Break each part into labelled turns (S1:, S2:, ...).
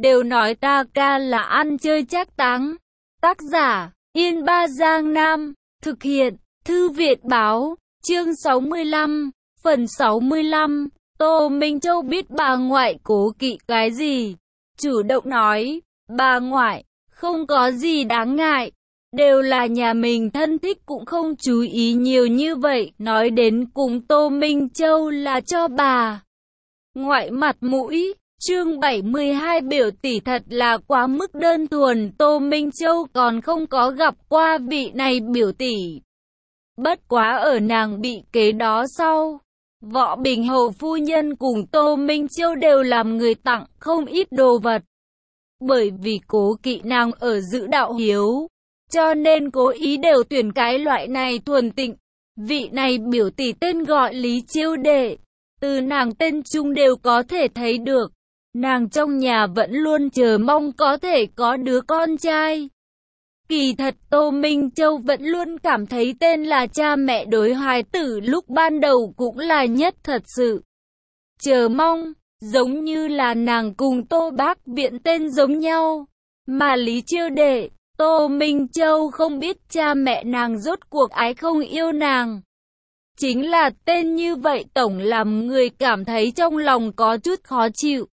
S1: đều nói ta ca là ăn chơi trác táng. Tác giả, Yên Ba Giang Nam, thực hiện, Thư viện báo, chương 65, phần 65, Tô Minh Châu biết bà ngoại cố kỵ cái gì. Chủ động nói, bà ngoại, không có gì đáng ngại, đều là nhà mình thân thích cũng không chú ý nhiều như vậy, nói đến cùng Tô Minh Châu là cho bà ngoại mặt mũi. Chương 72 biểu tỷ thật là quá mức đơn thuần, Tô Minh Châu còn không có gặp qua vị này biểu tỷ. Bất quá ở nàng bị kế đó sau, Võ Bình Hầu phu nhân cùng Tô Minh Châu đều làm người tặng không ít đồ vật. Bởi vì cố kỵ nàng ở giữ đạo hiếu, cho nên cố ý đều tuyển cái loại này thuần tịnh. Vị này biểu tỷ tên gọi Lý Chiêu Đệ, từ nàng tên chung đều có thể thấy được. Nàng trong nhà vẫn luôn chờ mong có thể có đứa con trai. Kỳ thật Tô Minh Châu vẫn luôn cảm thấy tên là cha mẹ đối hài tử lúc ban đầu cũng là nhất thật sự chờ mong, giống như là nàng cùng Tô Bác Viện tên giống nhau. Mà Lý Chiêu Đệ, Tô Minh Châu không biết cha mẹ nàng rốt cuộc ái không yêu nàng. Chính là tên như vậy tổng làm người cảm thấy trong lòng có chút khó chịu.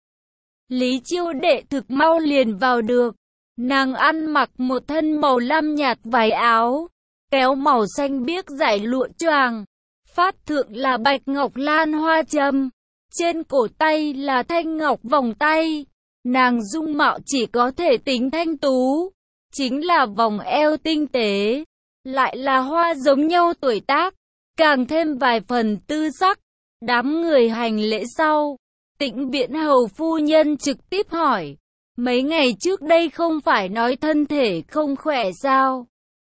S1: Lý Chiêu Đệ thực mau liền vào được. Nàng ăn mặc một thân màu lam nhạt váy áo, kéo màu xanh biếc dải lụa choàng, phát thượng là bạch ngọc lan hoa châm, trên cổ tay là thanh ngọc vòng tay. Nàng dung mạo chỉ có thể tính thanh tú, chính là vòng eo tinh tế, lại là hoa giống nhau tuổi tác, càng thêm vài phần tư sắc. Đám người hành lễ sau, Tĩnh Viễn Hầu phu nhân trực tiếp hỏi, mấy ngày trước đây không phải nói thân thể không khỏe sao?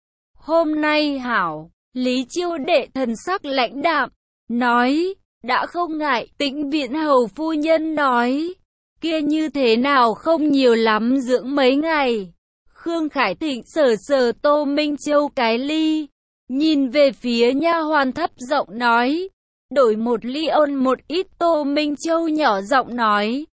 S1: Hôm nay hảo. Lý Chiêu Đệ thần sắc lãnh đạm, nói, đã không ngại. Tĩnh Viễn Hầu phu nhân nói, kia như thế nào không nhiều lắm dưỡng mấy ngày. Khương Khải Thịnh sờ sờ Tô Minh Châu cái ly, nhìn về phía nha hoàn thấp giọng nói, đổi một ly ôn một ít. Tô Minh Châu nhỏ giọng nói,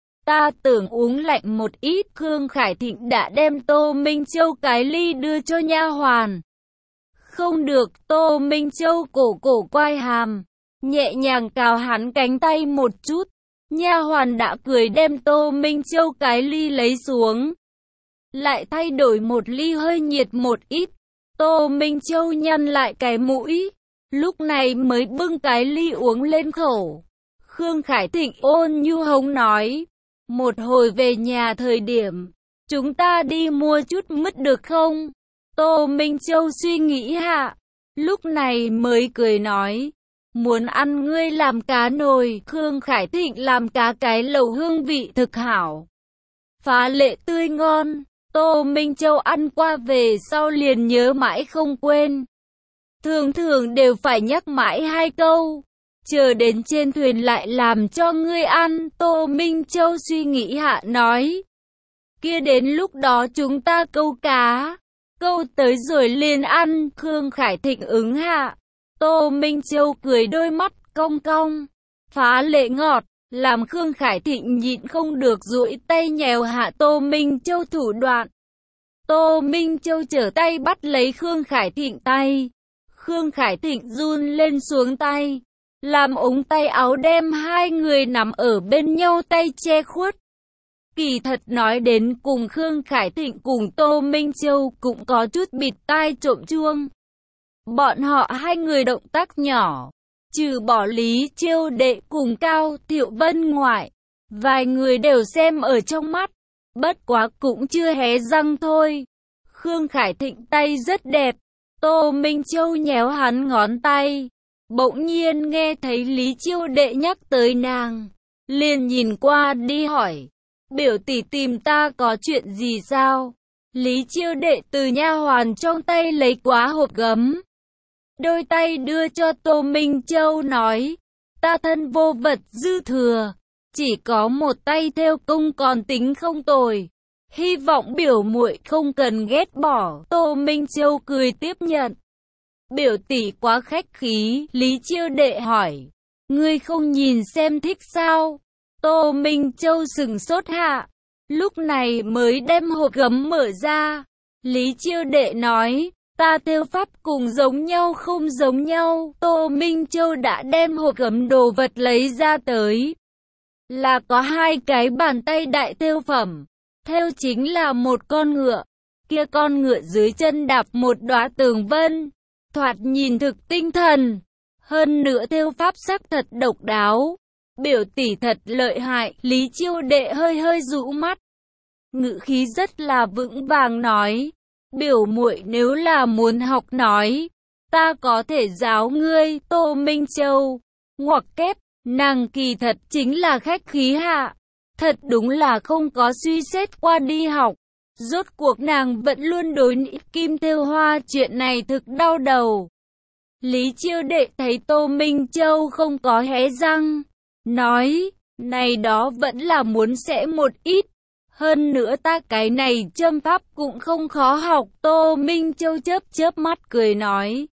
S1: ta tưởng uống lạnh một ít. Khương Khải Thịnh đã đem Tô Minh Châu cái ly đưa cho nha hoàn. Không được. Tô Minh Châu cổ quay hàm, nhẹ nhàng cào hắn cánh tay một chút. Nha hoàn đã cười đem Tô Minh Châu cái ly lấy xuống, lại thay đổi một ly hơi nhiệt một ít. Tô Minh Châu nhăn lại cái mũi, lúc này mới bưng cái ly uống lên khẩu. Khương Khải Thịnh ôn nhu hống nói, một hồi về nhà thời điểm, chúng ta đi mua chút mứt được không? Tô Minh Châu suy nghĩ hạ, lúc này mới cười nói, muốn ăn ngươi làm cá nồi. Khương Khải Thịnh làm cá cái lẩu hương vị thực hảo, phá lệ tươi ngon. Tô Minh Châu ăn qua về sau liền nhớ mãi không quên, thường thường đều phải nhắc mãi hai câu, chờ đến trên thuyền lại làm cho ngươi ăn. Tô Minh Châu suy nghĩ hạ nói, kia đến lúc đó chúng ta câu cá, câu tới rồi liền ăn. Khương Khải Thịnh ứng hạ. Tô Minh Châu cười đôi mắt cong cong, phá lệ ngọt, làm Khương Khải Thịnh nhịn không được duỗi tay nhèo hạ Tô Minh Châu thủ đoạn. Tô Minh Châu trở tay bắt lấy Khương Khải Thịnh tay. Khương Khải Thịnh run lên xuống tay, làm ống tay áo đem hai người nằm ở bên nhau tay che khuất. Kỳ thật nói đến cùng Khương Khải Thịnh cùng Tô Minh Châu cũng có chút bịt tai trộm chuông. Bọn họ hai người động tác nhỏ, trừ bỏ Lý Chiêu Đệ cùng Cao Thiệu Vân ngoại, vài người đều xem ở trong mắt, bất quá cũng chưa hé răng thôi. Khương Khải Thịnh tay rất đẹp, Tô Minh Châu nhéo hắn ngón tay, bỗng nhiên nghe thấy Lý Chiêu Đệ nhắc tới nàng, liền nhìn qua đi hỏi, biểu tỷ tìm ta có chuyện gì sao? Lý Chiêu Đệ từ nha hoàn trong tay lấy quá hộp gấm, đôi tay đưa cho Tô Minh Châu nói, ta thân vô vật dư thừa, chỉ có một tay thêu công còn tính không tồi, hy vọng biểu muội không cần ghét bỏ. Tô Minh Châu cười tiếp nhận. Biểu tỷ quá khách khí. Lý Chiêu Đệ hỏi, ngươi không nhìn xem thích sao? Tô Minh Châu sừng sốt hạ, lúc này mới đem hộp gấm mở ra. Lý Chiêu Đệ nói, ta thêu pháp cùng giống nhau không giống nhau. Tô Minh Châu đã đem hộp gấm đồ vật lấy ra tới. Là có hai cái bàn tay đại thêu phẩm. Thêu chính là một con ngựa. Kia con ngựa dưới chân đạp một đóa tường vân. Thoạt nhìn thực tinh thần. Hơn nữa thêu pháp sắc thật độc đáo. Biểu tỷ thật lợi hại. Lý Chiêu Đệ hơi hơi rũ mắt. Ngữ khí rất là vững vàng nói. Biểu muội nếu là muốn học nói, ta có thể giáo ngươi. Tô Minh Châu ngoặc kép, nàng kỳ thật chính là khách khí hạ. Thật đúng là không có suy xét qua đi học. Rốt cuộc nàng vẫn luôn đối kim thêu hoa chuyện này thực đau đầu. Lý Chiêu Đệ thấy Tô Minh Châu không có hé răng, nói, này đó vẫn là muốn sẽ một ít. Hơn nữa ta cái này châm pháp cũng không khó học. Tô Minh Châu chớp chớp mắt cười nói,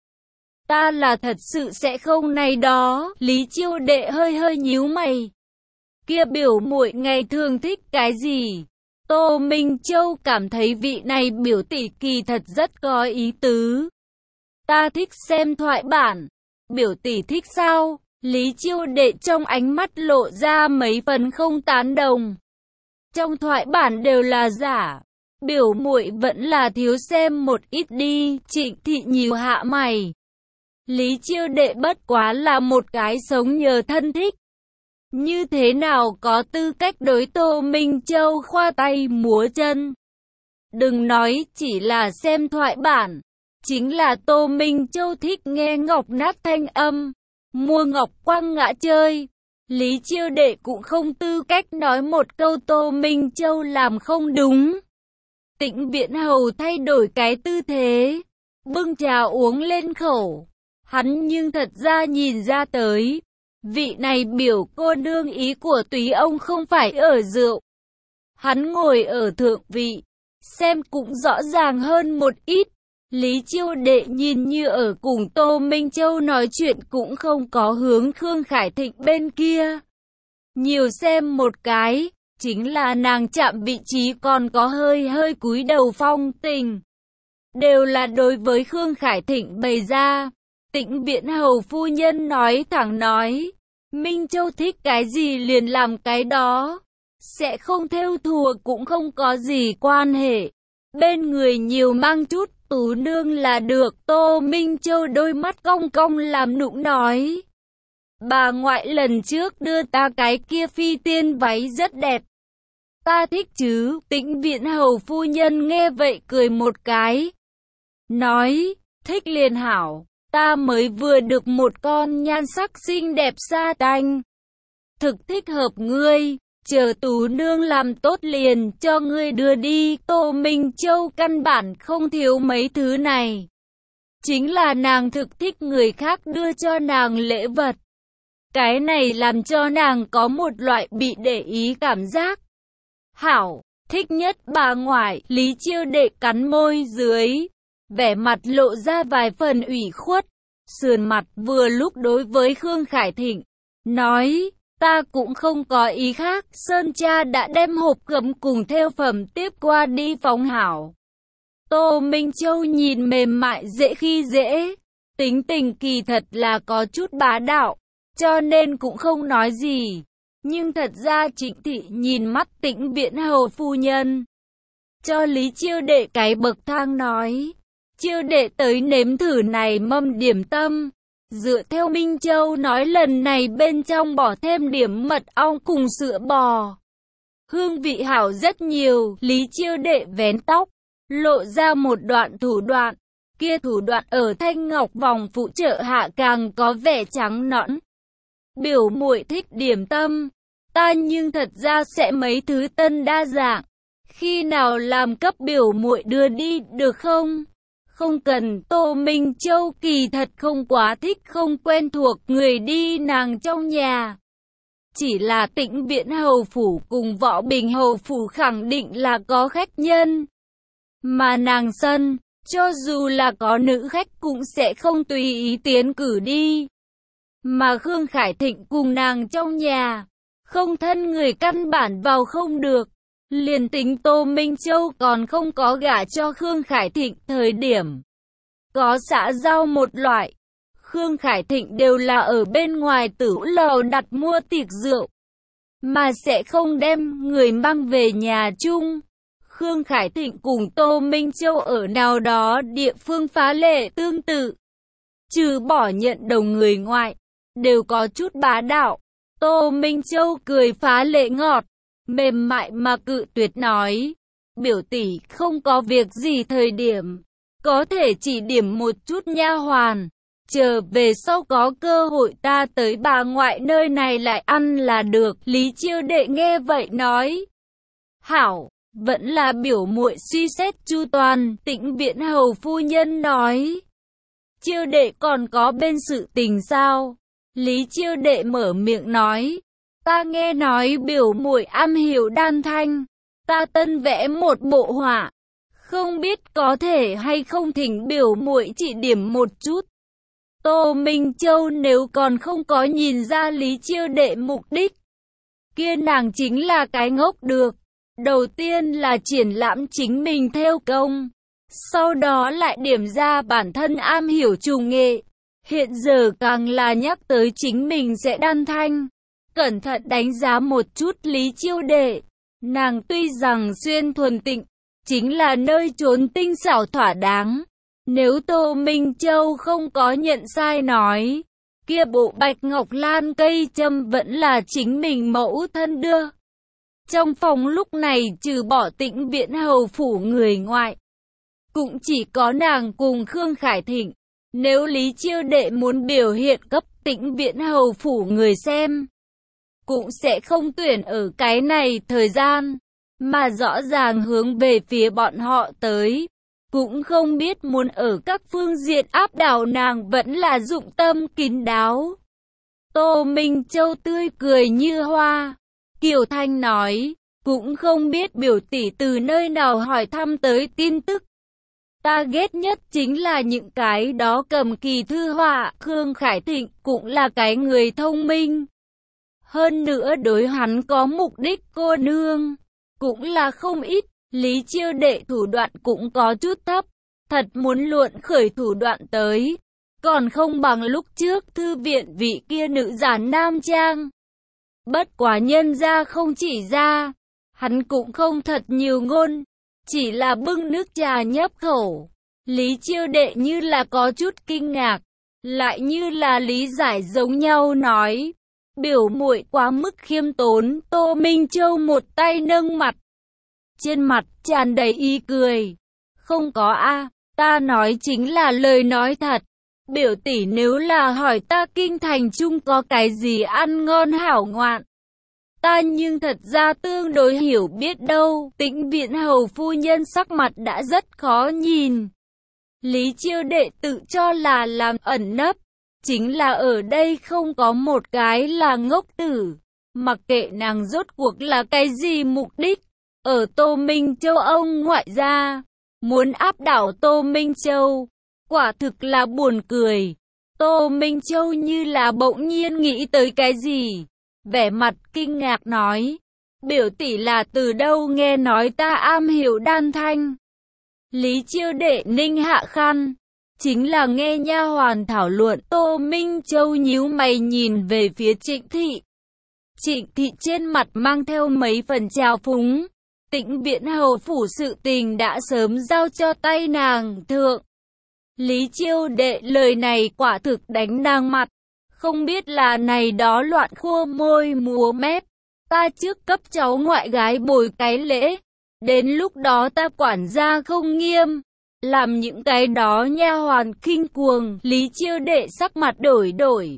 S1: ta là thật sự sẽ không này đó. Lý Chiêu Đệ hơi hơi nhíu mày. Kia biểu muội ngày thường thích cái gì? Tô Minh Châu cảm thấy vị này biểu tỷ kỳ thật rất có ý tứ. Ta thích xem thoại bản. Biểu tỷ thích sao? Lý Chiêu Đệ trong ánh mắt lộ ra mấy phần không tán đồng. Trong thoại bản đều là giả. Biểu muội vẫn là thiếu xem một ít đi. Trịnh Thị nhíu hạ mày. Lý Chiêu Đệ bất quá là một cái sống nhờ thân thích. Như thế nào có tư cách đối Tô Minh Châu khoa tay múa chân. Đừng nói chỉ là xem thoại bản. Chính là Tô Minh Châu thích nghe ngọc nát thanh âm. Mua ngọc quăng ngã chơi. Lý Chiêu Đệ cũng không tư cách nói một câu Tô Minh Châu làm không đúng. Tĩnh Viễn Hầu thay đổi cái tư thế. Bưng trà uống lên khẩu. Hắn nhưng thật ra nhìn ra tới. Vị này biểu cô nương ý của túy ông không phải ở rượu. Hắn ngồi ở thượng vị. Xem cũng rõ ràng hơn một ít. Lý Chiêu Đệ nhìn như ở cùng Tô Minh Châu nói chuyện cũng không có hướng Khương Khải Thịnh bên kia. Nhiều xem một cái, chính là nàng chạm vị trí còn có hơi hơi cúi đầu phong tình. Đều là đối với Khương Khải Thịnh bày ra. Tĩnh Viễn Hầu phu nhân nói thẳng nói, Minh Châu thích cái gì liền làm cái đó. Sẽ không theo thùa cũng không có gì quan hệ. Bên người nhiều mang chút tú nương là được. Tô Minh Châu đôi mắt cong cong làm nũng nói. Bà ngoại lần trước đưa ta cái kia phi tiên váy rất đẹp. Ta thích chứ. Tĩnh Viễn Hầu phu nhân nghe vậy cười một cái. Nói, thích liền hảo. Ta mới vừa được một con nhan sắc xinh đẹp sa tanh. Thực thích hợp ngươi. Chờ tú nương làm tốt liền cho ngươi đưa đi. Tô Minh Châu căn bản không thiếu mấy thứ này. Chính là nàng thực thích người khác đưa cho nàng lễ vật. Cái này làm cho nàng có một loại bị để ý cảm giác. Hảo, thích nhất bà ngoại. Lý Chiêu Đệ cắn môi dưới. Vẻ mặt lộ ra vài phần ủy khuất. Sườn mặt vừa lúc đối với Khương Khải Thịnh. Nói, ta cũng không có ý khác. Sơn cha đã đem hộp gấm cùng thêu phẩm tiếp qua đi phóng hảo. Tô Minh Châu nhìn mềm mại dễ khi dễ. Tính tình kỳ thật là có chút bá đạo. Cho nên cũng không nói gì. Nhưng thật ra Trịnh Thị nhìn mắt Tĩnh Viễn Hầu phu nhân. Cho Lý Chiêu Đệ cái bậc thang nói. Chiêu Đệ tới nếm thử này mâm điểm tâm. Dựa theo Minh Châu nói lần này bên trong bỏ thêm điểm mật ong cùng sữa bò. Hương vị hảo rất nhiều. Lý Chiêu Đệ vén tóc. Lộ ra một đoạn thủ đoạn. Kia thủ đoạn ở thanh ngọc vòng phụ trợ hạ càng có vẻ trắng nõn. Biểu muội thích điểm tâm. Ta nhưng thật ra sẽ mấy thứ tân đa dạng. Khi nào làm cấp biểu muội đưa đi được không? Không cần. Tô Minh Châu kỳ thật không quá thích không quen thuộc người đi nàng trong nhà. Chỉ là Tĩnh Viễn Hầu phủ cùng Võ Bình Hầu phủ khẳng định là có khách nhân. Mà nàng sân, cho dù là có nữ khách cũng sẽ không tùy ý tiến cử đi. Mà Khương Khải Thịnh cùng nàng trong nhà, không thân người căn bản vào không được. Liền tính Tô Minh Châu còn không có gả cho Khương Khải Thịnh thời điểm có xã giao một loại, Khương Khải Thịnh đều là ở bên ngoài tử lầu đặt mua tiệc rượu, mà sẽ không đem người mang về nhà chung. Khương Khải Thịnh cùng Tô Minh Châu ở nào đó địa phương phá lệ tương tự, trừ bỏ nhận đồng người ngoại, đều có chút bá đạo. Tô Minh Châu cười phá lệ ngọt, mềm mại mà cự tuyệt nói, biểu tỷ không có việc gì thời điểm, có thể chỉ điểm một chút nha hoàn, chờ về sau có cơ hội ta tới bà ngoại nơi này lại ăn là được. Lý Chiêu Đệ nghe vậy nói, hảo, vẫn là biểu muội suy xét chu toàn. Tĩnh Viễn Hầu phu nhân nói, Chiêu Đệ còn có bên sự tình sao? Lý Chiêu Đệ mở miệng nói, ta nghe nói biểu muội am hiểu đan thanh, ta tân vẽ một bộ họa, không biết có thể hay không thỉnh biểu muội chỉ điểm một chút. Tô Minh Châu nếu còn không có nhìn ra Lý Chiêu Đệ mục đích, kia nàng chính là cái ngốc được. Đầu tiên là triển lãm chính mình theo công, sau đó lại điểm ra bản thân am hiểu trùng nghệ. Hiện giờ càng là nhắc tới chính mình sẽ đan thanh. Cẩn thận đánh giá một chút Lý Chiêu Đệ, nàng tuy rằng xuyên thuần tịnh, chính là nơi trốn tinh xảo thỏa đáng. Nếu Tô Minh Châu không có nhận sai nói, kia bộ bạch ngọc lan cây châm vẫn là chính mình mẫu thân đưa. Trong phòng lúc này trừ bỏ Tĩnh Viễn Hầu phủ người ngoại, cũng chỉ có nàng cùng Khương Khải Thịnh. Nếu Lý Chiêu Đệ muốn biểu hiện cấp Tĩnh Viễn Hầu phủ người xem, cũng sẽ không tuyển ở cái này thời gian, mà rõ ràng hướng về phía bọn họ tới. Cũng không biết muốn ở các phương diện áp đảo nàng vẫn là dụng tâm kín đáo. Tô Minh Châu tươi cười như hoa, kiều thanh nói, cũng không biết biểu tỷ từ nơi nào hỏi thăm tới tin tức. Ta ghét nhất chính là những cái đó cầm kỳ thư họa. Khương Khải Thịnh cũng là cái người thông minh, hơn nữa đối hắn có mục đích cô nương cũng là không ít. Lý Chiêu Đệ thủ đoạn cũng có chút thấp, thật muốn luận khởi thủ đoạn tới, còn không bằng lúc trước thư viện vị kia nữ giả nam trang. Bất quá nhân ra không chỉ ra, hắn cũng không thật nhiều ngôn, chỉ là bưng nước trà nhấp khẩu. Lý Chiêu Đệ như là có chút kinh ngạc, lại như là lý giải giống nhau nói, biểu muội quá mức khiêm tốn. Tô Minh Châu một tay nâng mặt, trên mặt tràn đầy ý cười, không có a, ta nói chính là lời nói thật. Biểu tỷ nếu là hỏi ta kinh thành chung có cái gì ăn ngon hảo ngoạn, ta nhưng thật ra tương đối hiểu biết đâu. Tĩnh Viễn Hầu phu nhân sắc mặt đã rất khó nhìn. Lý Chiêu Đệ tự cho là làm ẩn nấp, chính là ở đây không có một cái là ngốc tử. Mặc kệ nàng rốt cuộc là cái gì mục đích, ở Tô Minh Châu ông ngoại gia, muốn áp đảo Tô Minh Châu, quả thực là buồn cười. Tô Minh Châu như là bỗng nhiên nghĩ tới cái gì, vẻ mặt kinh ngạc nói, biểu tỷ là từ đâu nghe nói ta am hiểu đan thanh. Lý Chiêu Đệ ninh hạ khăn, chính là nghe nha hoàn thảo luận. Tô Minh Châu nhíu mày nhìn về phía Trịnh Thị. Trịnh Thị trên mặt mang theo mấy phần trào phúng. Tĩnh Viễn Hầu phủ sự tình đã sớm giao cho tay nàng thượng. Lý Chiêu Đệ lời này quả thực đánh nàng mặt. Không biết là này đó loạn khua môi múa mép. Ta trước cấp cháu ngoại gái bồi cái lễ. Đến lúc đó ta quản gia không nghiêm, làm những cái đó nha hoàn khinh cuồng. Lý Chiêu Đệ sắc mặt đổi đổi.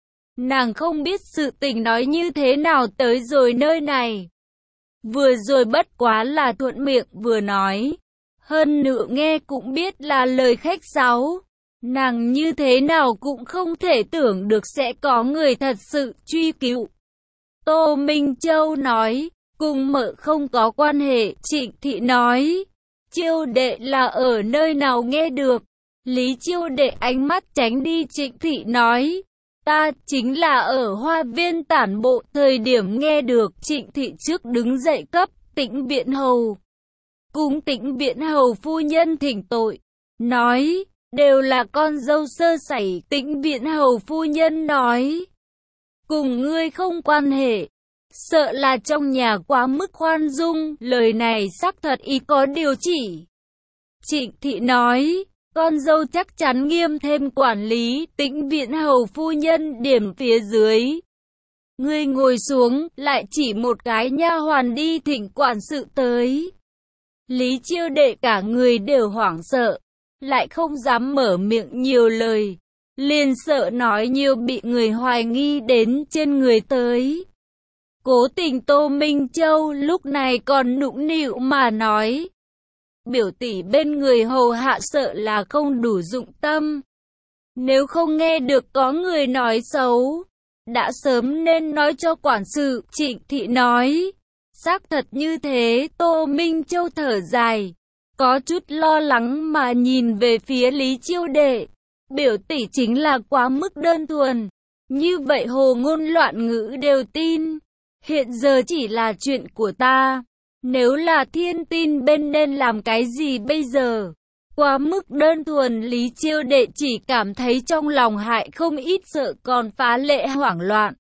S1: Nàng không biết sự tình nói như thế nào tới rồi nơi này. Vừa rồi bất quá là thuận miệng vừa nói. Hơn nữa nghe cũng biết là lời khách sáo. Nàng như thế nào cũng không thể tưởng được sẽ có người thật sự truy cứu. Tô Minh Châu nói, cùng mợ không có quan hệ. Trịnh Thị nói, Chiêu Đệ là ở nơi nào nghe được. Lý Chiêu Đệ ánh mắt tránh đi. Trịnh Thị nói, ta chính là ở hoa viên tản bộ thời điểm nghe được. Trịnh Thị trước đứng dậy cấp Tĩnh Viễn Hầu. Cùng Tĩnh Viễn Hầu phu nhân thỉnh tội, nói, đều là con dâu sơ sẩy. Tĩnh Viễn Hầu phu nhân nói, cùng ngươi không quan hệ, sợ là trong nhà quá mức khoan dung, lời này xác thật ý có điều chỉ. Trịnh Thị nói, con dâu chắc chắn nghiêm thêm quản lý. Tĩnh Viễn Hầu phu nhân điểm phía dưới, ngươi ngồi xuống, lại chỉ một cái nha hoàn đi thỉnh quản sự tới. Lý Chiêu Đệ cả người đều hoảng sợ, lại không dám mở miệng nhiều lời, liền sợ nói nhiều bị người hoài nghi đến trên người tới. Cố Tình Tô Minh Châu lúc này còn nũng nịu mà nói, biểu tỷ bên người hầu hạ sợ là không đủ dụng tâm. Nếu không nghe được có người nói xấu, đã sớm nên nói cho quản sự. Trịnh Thị nói, xác thật như thế. Tô Minh Châu thở dài, có chút lo lắng mà nhìn về phía Lý Chiêu Đệ. Biểu tỷ chính là quá mức đơn thuần, như vậy hồ ngôn loạn ngữ đều tin. Hiện giờ chỉ là chuyện của ta, nếu là thiên tin bên nên làm cái gì bây giờ? Quá mức đơn thuần. Lý Chiêu Đệ chỉ cảm thấy trong lòng hại không ít, sợ còn phá lệ hoảng loạn.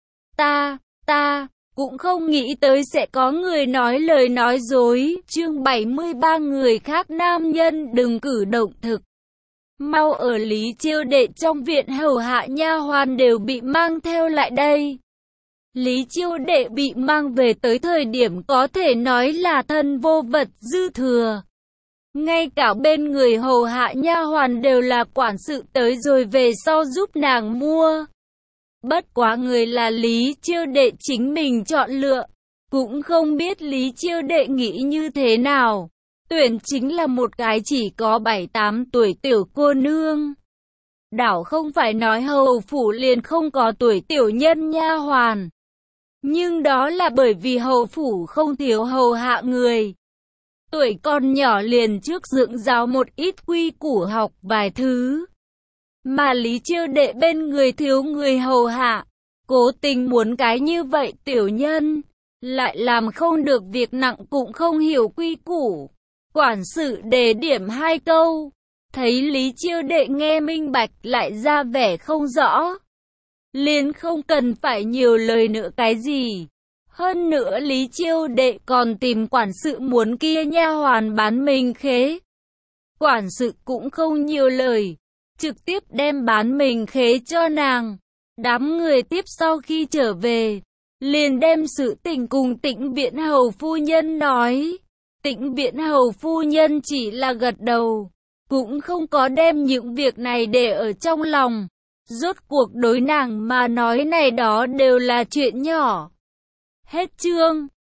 S1: Ta cũng không nghĩ tới sẽ có người nói lời nói dối. Chương 73 người khác nam nhân đừng cử động thực. Mau ở Lý Chiêu Đệ trong viện hầu hạ nha hoàn đều bị mang theo lại đây. Lý Chiêu Đệ bị mang về tới thời điểm có thể nói là thân vô vật dư thừa. Ngay cả bên người hầu hạ nha hoàn đều là quản sự tới rồi về sau giúp nàng mua. Bất quá người là Lý Chiêu Đệ chính mình chọn lựa, cũng không biết Lý Chiêu Đệ nghĩ như thế nào. Tuyển chính là một cái chỉ có 7-8 tuổi tiểu cô nương. Đảo không phải nói hầu phủ liền không có tuổi tiểu nhân nha hoàn, nhưng đó là bởi vì hầu phủ không thiếu hầu hạ người. Tuổi còn nhỏ liền trước dưỡng giáo một ít quy củ học vài thứ. Mà Lý Chiêu Đệ bên người thiếu người hầu hạ, cố tình muốn cái như vậy tiểu nhân, lại làm không được việc nặng cũng không hiểu quy củ. Quản sự đề điểm 2 câu, thấy Lý Chiêu Đệ nghe minh bạch lại ra vẻ không rõ, liền không cần phải nhiều lời nữa cái gì. Hơn nữa Lý Chiêu Đệ còn tìm quản sự muốn kia nha hoàn bán mình khế. Quản sự cũng không nhiều lời, trực tiếp đem bán mình khế cho nàng. Đám người tiếp sau khi trở về, liền đem sự tình cùng Tĩnh Viễn Hầu phu nhân nói. Tĩnh Viễn Hầu phu nhân chỉ là gật đầu, cũng không có đem những việc này để ở trong lòng. Rốt cuộc đối nàng mà nói này đó đều là chuyện nhỏ. Hết chương.